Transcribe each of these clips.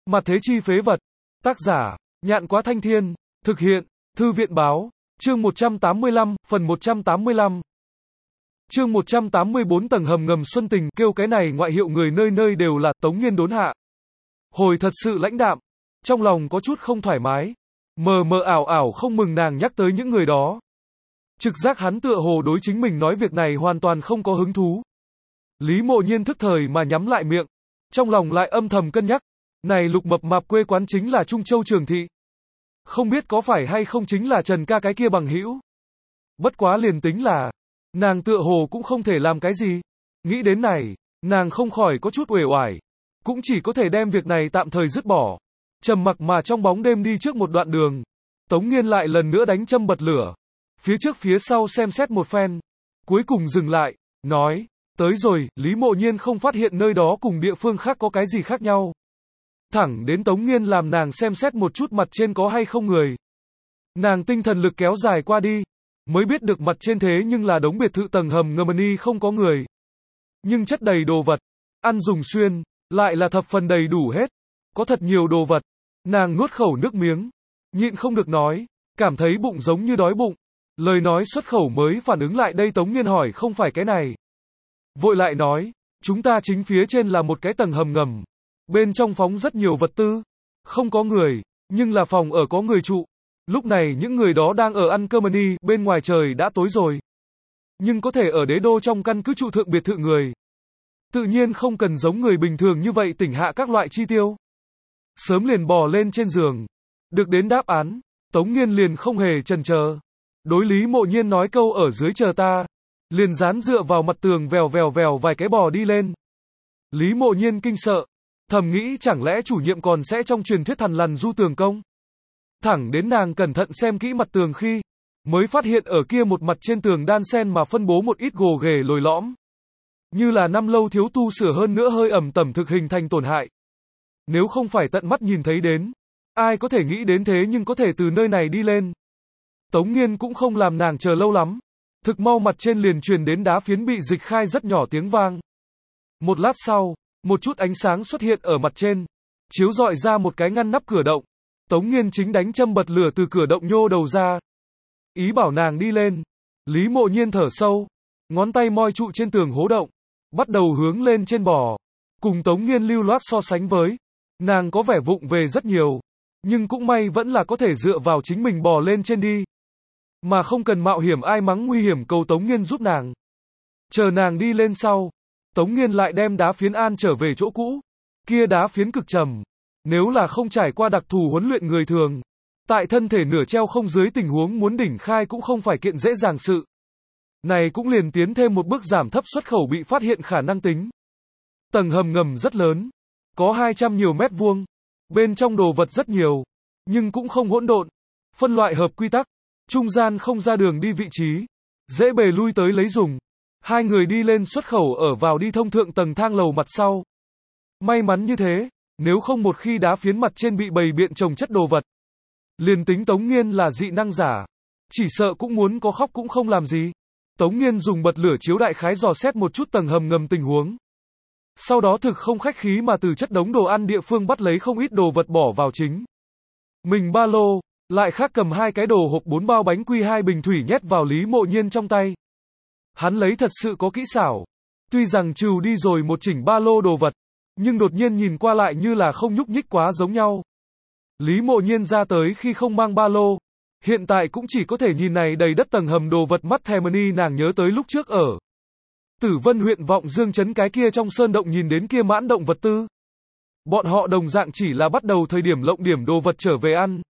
Mặt thế chi phế vật. Tác giả, Nhạn Quá Thanh Thiên. Thực hiện, Thư viện Báo. Chương 185, phần 185. Chương 184 tầng hầm ngầm Xuân Tình, kêu cái này ngoại hiệu người nơi nơi đều là Tống Nghiên đốn hạ. Hồi thật sự lãnh đạm, trong lòng có chút không thoải mái, mờ mờ ảo ảo không mừng nàng nhắc tới những người đó. Trực giác hắn tựa hồ đối chính mình nói việc này hoàn toàn không có hứng thú. Lý Mộ Nhiên thức thời mà nhắm lại miệng, trong lòng lại âm thầm cân nhắc, này Lục mập mạp quê quán chính là Trung Châu Trường Thị. Không biết có phải hay không chính là Trần ca cái kia bằng hữu. Bất quá liền tính là, nàng tựa hồ cũng không thể làm cái gì. Nghĩ đến này, nàng không khỏi có chút uể oải, cũng chỉ có thể đem việc này tạm thời dứt bỏ. Trầm mặc mà trong bóng đêm đi trước một đoạn đường, Tống Nghiên lại lần nữa đánh châm bật lửa. Phía trước phía sau xem xét một phen, cuối cùng dừng lại, nói, tới rồi. Lý Mộ Nhiên không phát hiện nơi đó cùng địa phương khác có cái gì khác nhau. Thẳng đến Tống Nghiên làm nàng xem xét một chút mặt trên có hay không người. Nàng tinh thần lực kéo dài qua đi, mới biết được mặt trên thế nhưng là đống biệt thự tầng hầm ngầm ni không có người. Nhưng chất đầy đồ vật, ăn dùng xuyên, lại là thập phần đầy đủ hết. Có thật nhiều đồ vật. Nàng nuốt khẩu nước miếng, nhịn không được nói, cảm thấy bụng giống như đói bụng. Lời nói xuất khẩu mới phản ứng lại đây Tống Nghiên hỏi không phải cái này. Vội lại nói, chúng ta chính phía trên là một cái tầng hầm ngầm. Bên trong phóng rất nhiều vật tư. Không có người, nhưng là phòng ở có người trụ. Lúc này những người đó đang ở ăn cơm ni, bên ngoài trời đã tối rồi. Nhưng có thể ở đế đô trong căn cứ trụ thượng biệt thự người. Tự nhiên không cần giống người bình thường như vậy tỉnh hạ các loại chi tiêu. Sớm liền bò lên trên giường. Được đến đáp án, Tống Nghiên liền không hề chần chờ. Đối Lý Mộ Nhiên nói câu ở dưới chờ ta. Liền dán dựa vào mặt tường vèo vèo vài cái bò đi lên. Lý Mộ Nhiên kinh sợ. Thầm nghĩ chẳng lẽ chủ nhiệm còn sẽ trong truyền thuyết thằn lằn du tường công. Thẳng đến nàng cẩn thận xem kỹ mặt tường khi, mới phát hiện ở kia một mặt trên tường đan sen mà phân bố một ít gồ ghề lồi lõm. Như là năm lâu thiếu tu sửa hơn nữa hơi ẩm tẩm thực hình thành tổn hại. Nếu không phải tận mắt nhìn thấy đến, ai có thể nghĩ đến thế nhưng có thể từ nơi này đi lên. Tống Nghiên cũng không làm nàng chờ lâu lắm. Thực mau mặt trên liền truyền đến đá phiến bị dịch khai rất nhỏ tiếng vang. Một lát sau, một chút ánh sáng xuất hiện ở mặt trên, chiếu rọi ra một cái ngăn nắp cửa động. Tống Nghiên chính đánh châm bật lửa từ cửa động nhô đầu ra. Ý bảo nàng đi lên. Lý Mộ Nhiên thở sâu, ngón tay moi trụ trên tường hố động, bắt đầu hướng lên trên bò. Cùng Tống Nghiên lưu loát so sánh với, nàng có vẻ vụng về rất nhiều, nhưng cũng may vẫn là có thể dựa vào chính mình bò lên trên đi. Mà không cần mạo hiểm ai mắng nguy hiểm cầu Tống Nghiên giúp nàng. Chờ nàng đi lên sau, Tống Nghiên lại đem đá phiến an trở về chỗ cũ. Kia đá phiến cực trầm. Nếu là không trải qua đặc thù huấn luyện người thường, tại thân thể nửa treo không dưới tình huống muốn đỉnh khai cũng không phải kiện dễ dàng sự. Này cũng liền tiến thêm một bước giảm thấp xuất khẩu bị phát hiện khả năng tính. Tầng hầm ngầm rất lớn, có 200 nhiều mét vuông, bên trong đồ vật rất nhiều, nhưng cũng không hỗn độn, phân loại hợp quy tắc, trung gian không ra đường đi vị trí, dễ bề lui tới lấy dùng. Hai người đi lên xuất khẩu ở vào đi thông thượng tầng thang lầu mặt sau. May mắn như thế, nếu không một khi đá phiến mặt trên bị bày biện chồng chất đồ vật. Liền tính Tống Nghiên là dị năng giả, chỉ sợ cũng muốn có khóc cũng không làm gì. Tống Nghiên dùng bật lửa chiếu đại khái dò xét một chút tầng hầm ngầm tình huống. Sau đó thực không khách khí mà từ chất đống đồ ăn địa phương bắt lấy không ít đồ vật bỏ vào chính mình ba lô, lại khác cầm hai cái đồ hộp 4 bao bánh quy 2 bình thủy nhét vào Lý Mộ Nhiên trong tay. Hắn lấy thật sự có kỹ xảo. Tuy rằng trừ đi rồi một chỉnh ba lô đồ vật, nhưng đột nhiên nhìn qua lại như là không nhúc nhích quá giống nhau. Lý Mộ Nhiên ra tới khi không mang ba lô, hiện tại cũng chỉ có thể nhìn này đầy đất tầng hầm đồ vật mắt thèm ni. Nàng nhớ tới lúc trước ở Tử Vân huyện Vọng Dương trấn cái kia trong sơn động nhìn đến kia mãn động vật tư. Bọn họ đồng dạng chỉ là bắt đầu thời điểm lộng điểm đồ vật trở về ăn.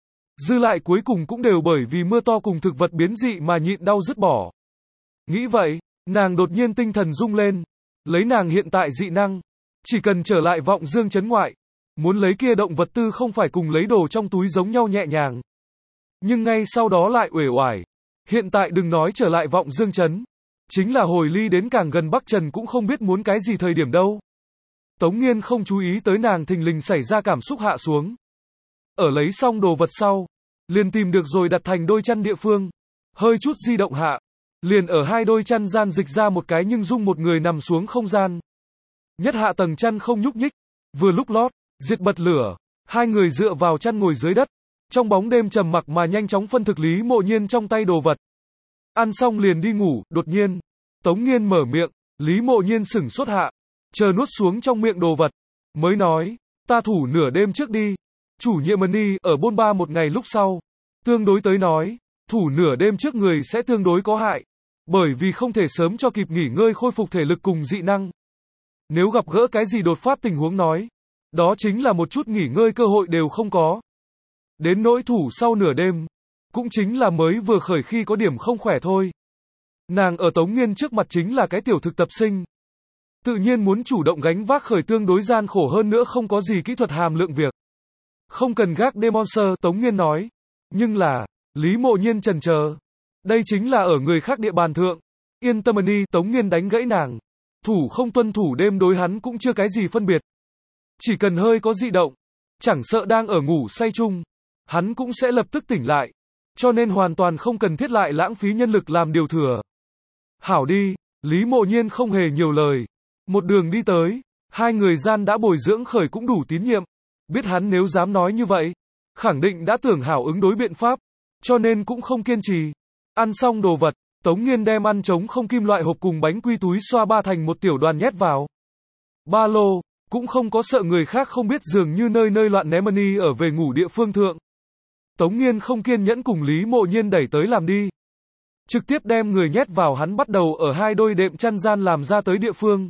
Dư lại cuối cùng cũng đều bởi vì mưa to cùng thực vật biến dị mà nhịn đau dứt bỏ. Nghĩ vậy, nàng đột nhiên tinh thần rung lên. Lấy nàng hiện tại dị năng, chỉ cần trở lại Vọng Dương trấn ngoại, muốn lấy kia động vật tư không phải cùng lấy đồ trong túi giống nhau nhẹ nhàng. Nhưng ngay sau đó lại uể oải. Hiện tại đừng nói trở lại Vọng Dương trấn, chính là hồi ly đến càng gần Bắc Trần cũng không biết muốn cái gì thời điểm đâu. Tống Nghiên không chú ý tới nàng thình lình xảy ra cảm xúc hạ xuống. Ở lấy xong đồ vật sau, liền tìm được rồi đặt thành đôi chăn địa phương. Hơi chút di động hạ, liền ở hai đôi chăn gian dịch ra một cái nhưng dung một người nằm xuống không gian. Nhất hạ tầng chăn không nhúc nhích, vừa lúc lót, Diệt bật lửa, hai người dựa vào chăn ngồi dưới đất, trong bóng đêm trầm mặc mà nhanh chóng phân thực Lý Mộ Nhiên trong tay đồ vật. Ăn xong liền đi ngủ, đột nhiên, Tống Nghiên mở miệng, Lý Mộ Nhiên sửng sốt hạ, chờ nuốt xuống trong miệng đồ vật, mới nói, ta thủ nửa đêm trước đi. Chủ nhiệm Mani ở bôn ba một ngày lúc sau, tương đối tới nói, thủ nửa đêm trước người sẽ tương đối có hại, bởi vì không thể sớm cho kịp nghỉ ngơi khôi phục thể lực cùng dị năng. Nếu gặp gỡ cái gì đột phát tình huống nói, đó chính là một chút nghỉ ngơi cơ hội đều không có. Đến nỗi thủ sau nửa đêm, cũng chính là mới vừa khởi khi có điểm không khỏe thôi. Nàng ở Tống Nghiên trước mặt chính là cái tiểu thực tập sinh. Tự nhiên muốn chủ động gánh vác khởi tương đối gian khổ hơn nữa không có gì kỹ thuật hàm lượng việc. Không cần gác Demonster, Tống Nghiên nói. Nhưng là, Lý Mộ Nhiên chần chờ. Đây chính là ở người khác địa bàn thượng. Yên tâm đi, Tống Nghiên đánh gãy nàng. Thủ không tuân thủ đêm đối hắn cũng chưa cái gì phân biệt. Chỉ cần hơi có dị động, chẳng sợ đang ở ngủ say chung, hắn cũng sẽ lập tức tỉnh lại. Cho nên hoàn toàn không cần thiết lại lãng phí nhân lực làm điều thừa. Hảo đi, Lý Mộ Nhiên không hề nhiều lời. Một đường đi tới, hai người gian đã bồi dưỡng khởi cũng đủ tín nhiệm. Biết hắn nếu dám nói như vậy, khẳng định đã tưởng hảo ứng đối biện pháp, cho nên cũng không kiên trì. Ăn xong đồ vật, Tống Nghiên đem ăn trống không kim loại hộp cùng bánh quy túi xoa ba thành một tiểu đoàn nhét vào ba lô, cũng không có sợ người khác không biết dường như nơi nơi loạn ném money ở về ngủ địa phương thượng. Tống Nghiên không kiên nhẫn cùng Lý Mộ Nhiên đẩy tới làm đi. Trực tiếp đem người nhét vào hắn bắt đầu ở hai đôi đệm chăn gian làm ra tới địa phương.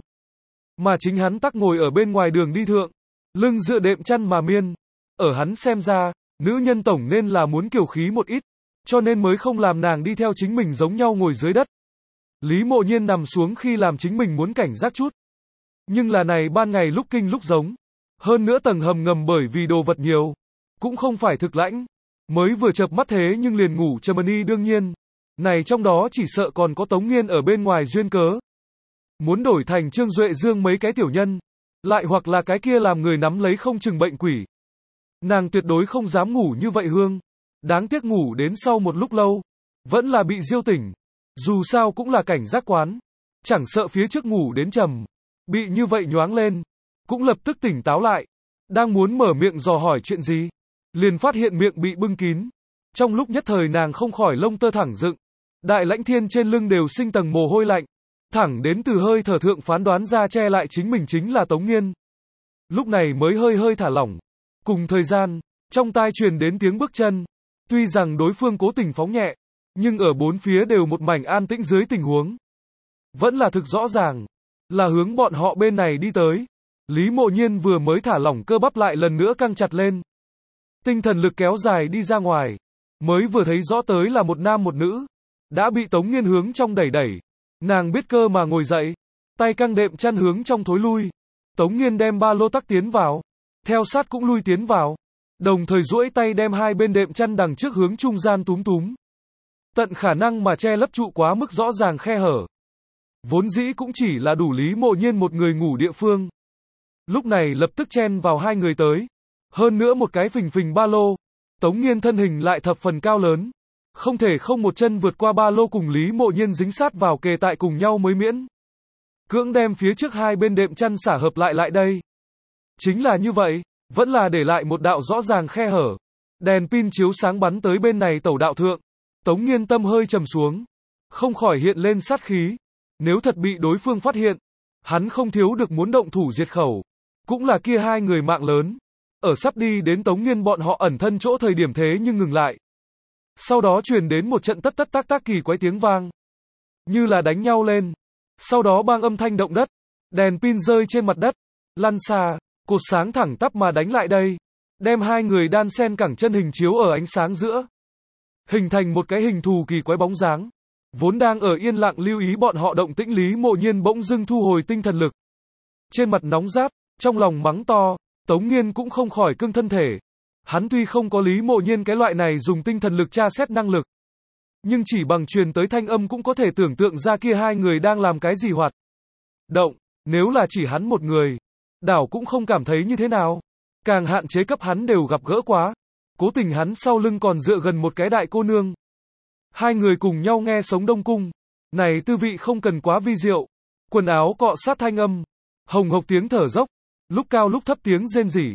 Mà chính hắn tắc ngồi ở bên ngoài đường đi thượng, lưng dựa đệm chăn mà miên. Ở hắn xem ra, nữ nhân tổng nên là muốn kiều khí một ít, cho nên mới không làm nàng đi theo chính mình giống nhau ngồi dưới đất. Lý Mộ Nhiên nằm xuống khi làm chính mình muốn cảnh giác chút. Nhưng là này ban ngày lúc kinh lúc giống. Hơn nữa tầng hầm ngầm bởi vì đồ vật nhiều, cũng không phải thực lãnh. Mới vừa chợp mắt thế nhưng liền ngủ Germany đương nhiên. Này trong đó chỉ sợ còn có Tống Nghiên ở bên ngoài duyên cớ. Muốn đổi thành Trương Duệ Dương mấy cái tiểu nhân. Lại hoặc là cái kia làm người nắm lấy không chừng bệnh quỷ. Nàng tuyệt đối không dám ngủ như vậy hương. Đáng tiếc ngủ đến sau một lúc lâu, vẫn là bị diêu tỉnh. Dù sao cũng là cảnh giác quán. Chẳng sợ phía trước ngủ đến trầm. Bị như vậy nhoáng lên. Cũng lập tức tỉnh táo lại. Đang muốn mở miệng dò hỏi chuyện gì. Liền phát hiện miệng bị bưng kín. Trong lúc nhất thời nàng không khỏi lông tơ thẳng dựng. Đại lãnh thiên trên lưng đều sinh tầng mồ hôi lạnh. Thẳng đến từ hơi thở thượng phán đoán ra che lại chính mình chính là Tống Nghiên. Lúc này mới hơi hơi thả lỏng. Cùng thời gian, trong tai truyền đến tiếng bước chân. Tuy rằng đối phương cố tình phóng nhẹ, nhưng ở bốn phía đều một mảnh an tĩnh dưới tình huống. Vẫn là thực rõ ràng, là hướng bọn họ bên này đi tới. Lý Mộ Nhiên vừa mới thả lỏng cơ bắp lại lần nữa căng chặt lên. Tinh thần lực kéo dài đi ra ngoài. Mới vừa thấy rõ tới là một nam một nữ. Đã bị Tống Nghiên hướng trong đẩy đẩy. Nàng biết cơ mà ngồi dậy. Tay căng đệm chăn hướng trong thối lui. Tống Nghiên đem ba lô tắc tiến vào. Theo sát cũng lui tiến vào. Đồng thời duỗi tay đem hai bên đệm chăn đằng trước hướng trung gian túm túm. Tận khả năng mà che lấp trụ quá mức rõ ràng khe hở. Vốn dĩ cũng chỉ là đủ Lý Mộ Nhiên một người ngủ địa phương. Lúc này lập tức chen vào hai người tới. Hơn nữa một cái phình phình ba lô. Tống Nghiên thân hình lại thập phần cao lớn. Không thể không một chân vượt qua ba lô cùng Lý Mộ Nhiên dính sát vào kề tại cùng nhau mới miễn. Cưỡng đem phía trước hai bên đệm chăn xả hợp lại đây. Chính là như vậy, vẫn là để lại một đạo rõ ràng khe hở. Đèn pin chiếu sáng bắn tới bên này tẩu đạo thượng. Tống Nghiên tâm hơi trầm xuống. Không khỏi hiện lên sát khí. Nếu thật bị đối phương phát hiện, hắn không thiếu được muốn động thủ diệt khẩu. Cũng là kia hai người mạng lớn. Ở sắp đi đến Tống Nghiên bọn họ ẩn thân chỗ thời điểm thế nhưng ngừng lại. Sau đó truyền đến một trận tất tất tác tác kỳ quái tiếng vang. Như là đánh nhau lên. Sau đó bang âm thanh động đất. Đèn pin rơi trên mặt đất. Lăn xa, cột sáng thẳng tắp mà đánh lại đây. Đem hai người đan sen cẳng chân hình chiếu ở ánh sáng giữa. Hình thành một cái hình thù kỳ quái bóng dáng. Vốn đang ở yên lặng lưu ý bọn họ động tĩnh Lý Mộ Nhiên bỗng dưng thu hồi tinh thần lực. Trên mặt nóng rát, trong lòng mắng to, Tống Nghiên cũng không khỏi cưng thân thể. Hắn tuy không có Lý Mộ Nhiên cái loại này dùng tinh thần lực tra xét năng lực. Nhưng chỉ bằng truyền tới thanh âm cũng có thể tưởng tượng ra kia hai người đang làm cái gì hoạt động. Nếu là chỉ hắn một người, đảo cũng không cảm thấy như thế nào. Càng hạn chế cấp hắn đều gặp gỡ quá. Cố tình hắn sau lưng còn dựa gần một cái đại cô nương. Hai người cùng nhau nghe sống đông cung. Này tư vị không cần quá vi diệu. Quần áo cọ sát thanh âm. Hồng hộc tiếng thở dốc. Lúc cao lúc thấp tiếng rên rỉ.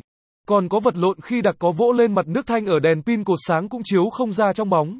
Còn có vật lộn khi đặc có vỗ lên mặt nước thanh ở đèn pin cột sáng cũng chiếu không ra trong bóng.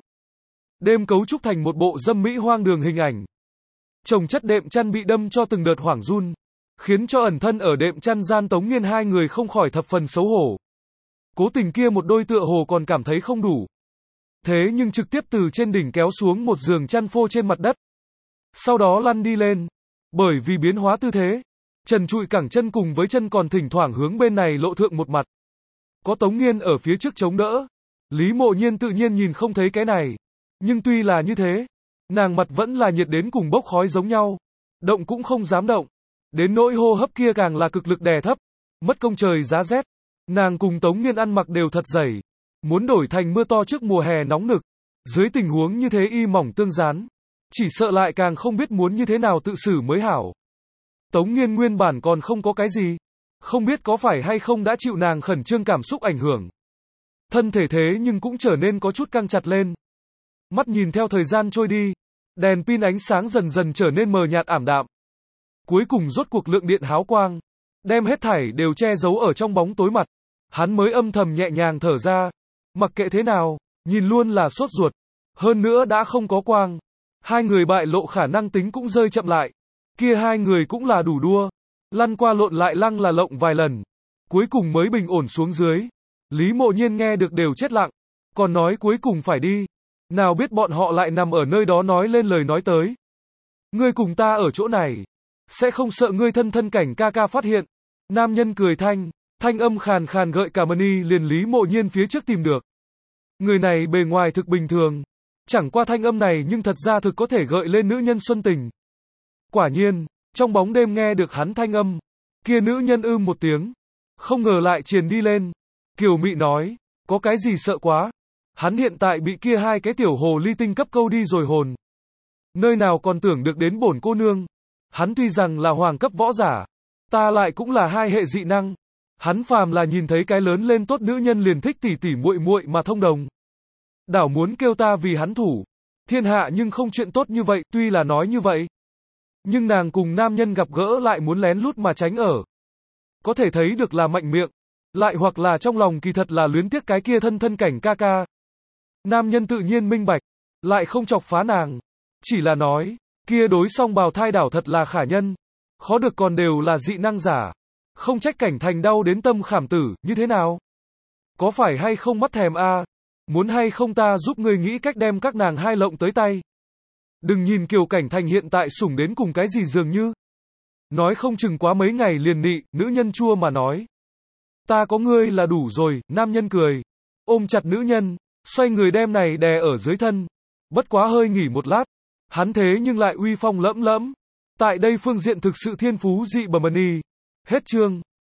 Đêm cấu trúc thành một bộ dâm mỹ hoang đường hình ảnh. Chồng chất đệm chăn bị đâm cho từng đợt hoảng run, khiến cho ẩn thân ở đệm chăn gian Tống Nghiên hai người không khỏi thập phần xấu hổ. Cố Tình kia một đôi tựa hồ còn cảm thấy không đủ. Thế nhưng trực tiếp từ trên đỉnh kéo xuống một giường chăn phô trên mặt đất. Sau đó lăn đi lên. Bởi vì biến hóa tư thế, trần trụi cẳng chân cùng với chân còn thỉnh thoảng hướng bên này lộ thượng một mặt. Có Tống Nghiên ở phía trước chống đỡ. Lý Mộ Nhiên tự nhiên nhìn không thấy cái này. Nhưng tuy là như thế, nàng mặt vẫn là nhiệt đến cùng bốc khói giống nhau. Động cũng không dám động. Đến nỗi hô hấp kia càng là cực lực đè thấp. Mất công trời giá rét. Nàng cùng Tống Nghiên ăn mặc đều thật dày. Muốn đổi thành mưa to trước mùa hè nóng nực. Dưới tình huống như thế y mỏng tương dán. Chỉ sợ lại càng không biết muốn như thế nào tự xử mới hảo. Tống Nghiên nguyên bản còn không có cái gì. Không biết có phải hay không đã chịu nàng khẩn trương cảm xúc ảnh hưởng. Thân thể thế nhưng cũng trở nên có chút căng chặt lên. Mắt nhìn theo thời gian trôi đi. Đèn pin ánh sáng dần dần trở nên mờ nhạt ảm đạm. Cuối cùng rốt cuộc lượng điện háo quang. Đem hết thảy đều che giấu ở trong bóng tối mặt. Hắn mới âm thầm nhẹ nhàng thở ra. Mặc kệ thế nào, nhìn luôn là sốt ruột. Hơn nữa đã không có quang. Hai người bại lộ khả năng tính cũng rơi chậm lại. Kia hai người cũng là đủ đua. Lăn qua lộn lại lăng là lộng vài lần. Cuối cùng mới bình ổn xuống dưới. Lý Mộ Nhiên nghe được đều chết lặng. Còn nói cuối cùng phải đi. Nào biết bọn họ lại nằm ở nơi đó nói lên lời nói tới. Ngươi cùng ta ở chỗ này. Sẽ không sợ ngươi thân cảnh ca ca phát hiện. Nam nhân cười thanh âm khàn khàn gợi cả mani liền Lý Mộ Nhiên phía trước tìm được. Người này bề ngoài thực bình thường. Chẳng qua thanh âm này nhưng thật ra thực có thể gợi lên nữ nhân xuân tình. Quả nhiên, trong bóng đêm nghe được hắn thanh âm. Kia nữ nhân một tiếng. Không ngờ lại triền đi lên. Kiều Mị nói, có cái gì sợ quá. Hắn hiện tại bị kia hai cái tiểu hồ ly tinh cấp câu đi rồi hồn. Nơi nào còn tưởng được đến bổn cô nương. Hắn tuy rằng là hoàng cấp võ giả. Ta lại cũng là hai hệ dị năng. Hắn phàm là nhìn thấy cái lớn lên tốt nữ nhân liền thích tỉ tỉ muội muội mà thông đồng. Đảo muốn kêu ta vì hắn thủ. Thiên hạ nhưng không chuyện tốt như vậy, tuy là nói như vậy. Nhưng nàng cùng nam nhân gặp gỡ lại muốn lén lút mà tránh ở. Có thể thấy được là mạnh miệng. Lại hoặc là trong lòng kỳ thật là luyến tiếc cái kia thân cảnh ca ca. Nam nhân tự nhiên minh bạch. Lại không chọc phá nàng. Chỉ là nói, kia đối song bào thai đảo thật là khả nhân. Khó được còn đều là dị năng giả. Không trách Cảnh Thành đau đến tâm khảm tử, như thế nào? Có phải hay không mắt thèm a? Muốn hay không ta giúp ngươi nghĩ cách đem các nàng hai lộng tới tay? Đừng nhìn Kiều Cảnh Thành hiện tại sủng đến cùng cái gì dường như. Nói không chừng quá mấy ngày liền nị, nữ nhân chua mà nói. Ta có ngươi là đủ rồi, nam nhân cười. Ôm chặt nữ nhân, xoay người đem này đè ở dưới thân. Bất quá hơi nghỉ một lát. Hắn thế nhưng lại uy phong lẫm lẫm. Tại đây phương diện thực sự thiên phú dị bẩm. Hết chương.